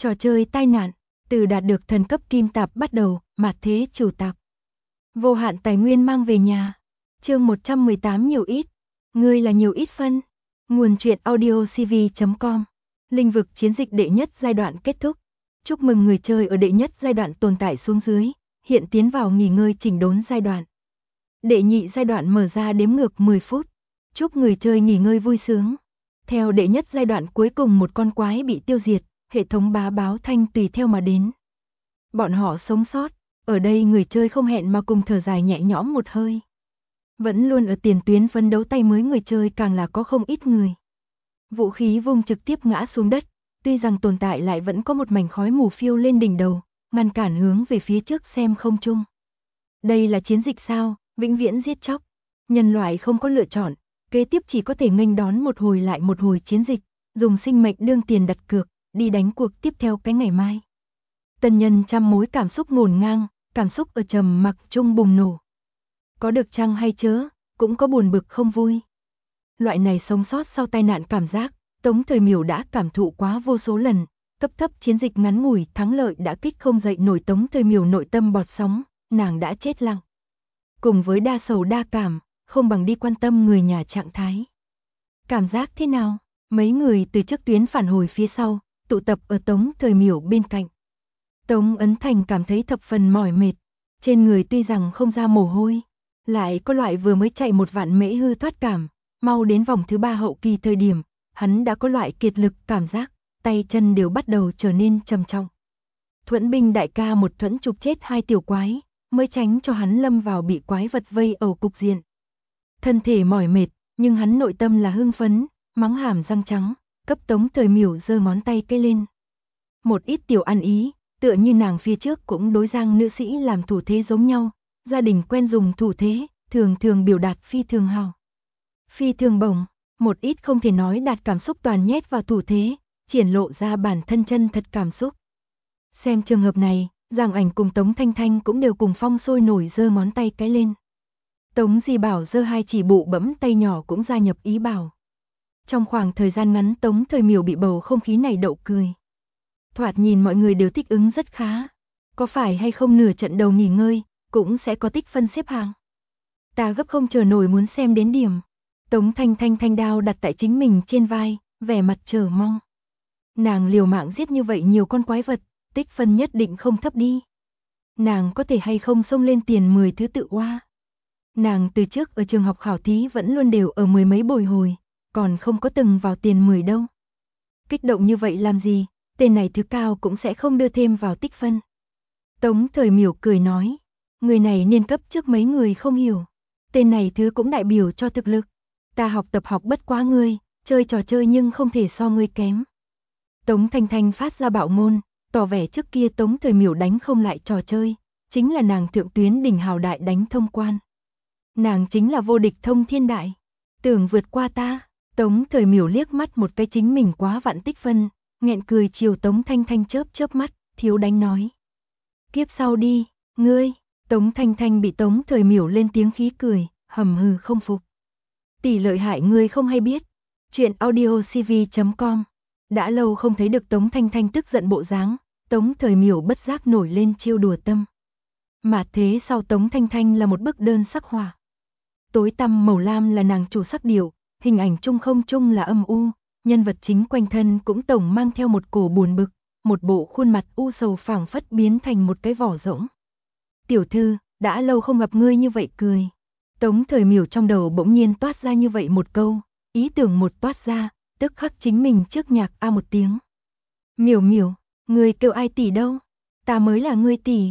Trò chơi tai nạn, từ đạt được thần cấp kim tạp bắt đầu, mạt thế chủ tạp. Vô hạn tài nguyên mang về nhà. Chương 118 nhiều ít. Ngươi là nhiều ít phân. Nguồn truyện audiocv.com. Linh vực chiến dịch đệ nhất giai đoạn kết thúc. Chúc mừng người chơi ở đệ nhất giai đoạn tồn tại xuống dưới, hiện tiến vào nghỉ ngơi chỉnh đốn giai đoạn. Đệ nhị giai đoạn mở ra đếm ngược 10 phút. Chúc người chơi nghỉ ngơi vui sướng. Theo đệ nhất giai đoạn cuối cùng một con quái bị tiêu diệt, hệ thống báo thanh tùy theo mà đến. Bọn họ sống sót, ở đây người chơi không hẹn mà cùng thở dài nhẹ nhõm một hơi. Vẫn luôn ở tiền tuyến phấn đấu tay mới người chơi càng là có không ít người. Vũ khí vung trực tiếp ngã xuống đất, tuy rằng tồn tại lại vẫn có một mảnh khói mù phiêu lên đỉnh đầu, ngăn cản hướng về phía trước xem không chung. Đây là chiến dịch sao, vĩnh viễn giết chóc. Nhân loại không có lựa chọn, kế tiếp chỉ có thể nghênh đón một hồi lại một hồi chiến dịch, dùng sinh mệnh đương tiền đặt cược, đi đánh cuộc tiếp theo cái ngày mai. Tân nhân trăm mối cảm xúc ngổn ngang, cảm xúc ở trầm mặc chung bùng nổ. Có được chăng hay chớ, cũng có buồn bực không vui. Loại này sống sót sau tai nạn cảm giác, Tống Thời Miểu đã cảm thụ quá vô số lần, cấp thấp chiến dịch ngắn ngủi thắng lợi đã kích không dậy nổi Tống Thời Miểu nội tâm bọt sóng, nàng đã chết lặng. Cùng với đa sầu đa cảm, không bằng đi quan tâm người nhà trạng thái. Cảm giác thế nào? Mấy người từ trước tuyến phản hồi phía sau, tụ tập ở Tống Thời Miểu bên cạnh. Tống Ấn Thành cảm thấy thập phần mỏi mệt, trên người tuy rằng không ra mồ hôi, lại có loại vừa mới chạy một vạn mễ hư thoát cảm, mau đến vòng thứ 3 hậu kỳ thời điểm, hắn đã có loại kiệt lực cảm giác, tay chân đều bắt đầu trở nên trầm trọng. Thuẫn binh đại ca một thuẫn chụp chết 2 tiểu quái, mới tránh cho hắn lâm vào bị quái vật vây ẩu cục diện. Thân thể mỏi mệt, nhưng hắn nội tâm là hưng phấn, mắng hàm răng trắng, cấp Tống Thời Miểu giơ ngón tay cây lên. Một ít tiểu ăn ý, tựa như nàng phía trước cũng đối Giang nữ sĩ làm thủ thế giống nhau, gia đình quen dùng thủ thế, thường thường biểu đạt phi thường hào. Phi thường bổng, một ít không thể nói đạt cảm xúc toàn nhét vào thủ thế, triển lộ ra bản thân chân thật cảm xúc. Xem trường hợp này, Giang Ảnh cùng Tống Thanh Thanh cũng đều cùng phong sôi nổi giơ ngón tay cái lên. Tống Di Bảo giơ 2 chỉ bụ bẫm tay nhỏ cũng gia nhập ý bảo. Trong khoảng thời gian ngắn Tống Thời Miểu bị bầu không khí này đậu cười. Thoạt nhìn mọi người đều thích ứng rất khá. Có phải hay không nửa trận đầu nghỉ ngơi, cũng sẽ có tích phân xếp hạng. Ta gấp không chờ nổi muốn xem đến điểm. Tống Thanh Thanh thanh đao đặt tại chính mình trên vai, vẻ mặt chờ mong. Nàng liều mạng giết như vậy nhiều con quái vật, tích phân nhất định không thấp đi. Nàng có thể hay không xông lên tiền 10 thứ tự oa. Nàng từ trước ở trường học khảo thí vẫn luôn đều ở 10 mấy bồi hồi, còn không có từng vào tiền 10 đâu. Kích động như vậy làm gì, tên này thứ cao cũng sẽ không đưa thêm vào tích phân. Tống Thời Miểu cười nói, người này niên cấp trước mấy người không hiểu. Tên này thứ cũng đại biểu cho thực lực. Ta học tập học bất quá ngươi, chơi trò chơi nhưng không thể so ngươi kém. Tống Thanh Thanh phát ra bạo ngôn, tỏ vẻ trước kia Tống Thời Miểu đánh không lại trò chơi, chính là nàng thượng tuyến đỉnh hào đại đánh thông quan. Nàng chính là vô địch thông thiên đại, tưởng vượt qua ta. Tống Thời Miểu liếc mắt một cái chính mình quá vạn tích phân, nghẹn cười chiều Tống Thanh Thanh chớp mắt, thiếu đánh nói. Kiếp sau đi, ngươi. Tống Thanh Thanh bị Tống Thời Miểu lên tiếng khí cười, hầm hừ không phục. Tỷ lợi hại ngươi không hay biết. Chuyện audiocv.com. Đã lâu không thấy được Tống Thanh Thanh tức giận bộ dáng, Tống Thời Miểu bất giác nổi lên chiêu đùa tâm. Mà thế sau Tống Thanh Thanh là một bức đơn sắc họa. Tối tăm màu lam là nàng chủ sắc điệu, hình ảnh trung không trung là âm u, nhân vật chính quanh thân cũng tổng mang theo một cổ buồn bực, một bộ khuôn mặt u sầu phảng phất biến thành một cái vỏ rỗng. Tiểu thư, đã lâu không gặp ngươi như vậy cười. Tống Thời Miểu trong đầu bỗng nhiên toát ra như vậy một câu, ý tưởng một toát ra, tức khắc chính mình trước nhạc a một tiếng. Miểu Miểu, ngươi kêu ai tỷ đâu? Ta mới là ngươi tỷ.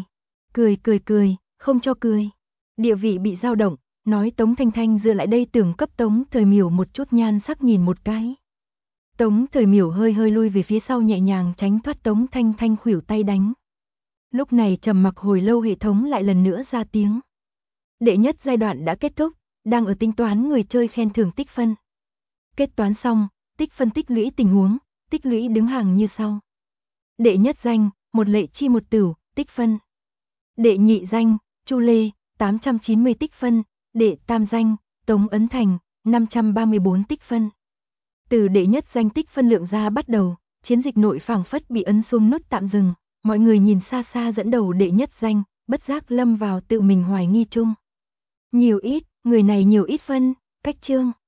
Cười, không cho cười. Địa vị bị dao động, nói Tống Thanh Thanh dựa lại đây tưởng cấp Tống Thời Miểu một chút nhan sắc nhìn một cái. Tống Thời Miểu hơi lui về phía sau nhẹ nhàng tránh thoát Tống Thanh Thanh khuỷu tay đánh. Lúc này trầm mặc hồi lâu hệ thống lại lần nữa ra tiếng. Đệ nhất giai đoạn đã kết thúc, đang ở tính toán người chơi khen thưởng tích phân. Kết toán xong, tích phân tích lũy tình huống, tích lũy đứng hàng như sau. Đệ nhất danh, một lệ chi một tửu, tích phân. Đệ nhị danh, Chu Lê, 890 tích phân. Đệ tam danh, Tống Ấn Thành, 534 tích phân. Từ đệ nhất danh tích phân lượng ra bắt đầu, Chiến dịch nội phảng phất bị ấn xuống nút tạm dừng, mọi người nhìn xa xa dẫn đầu đệ nhất danh, bất giác lâm vào tự mình hoài nghi chung. Nhiều ít, người này nhiều ít phân, cách chương.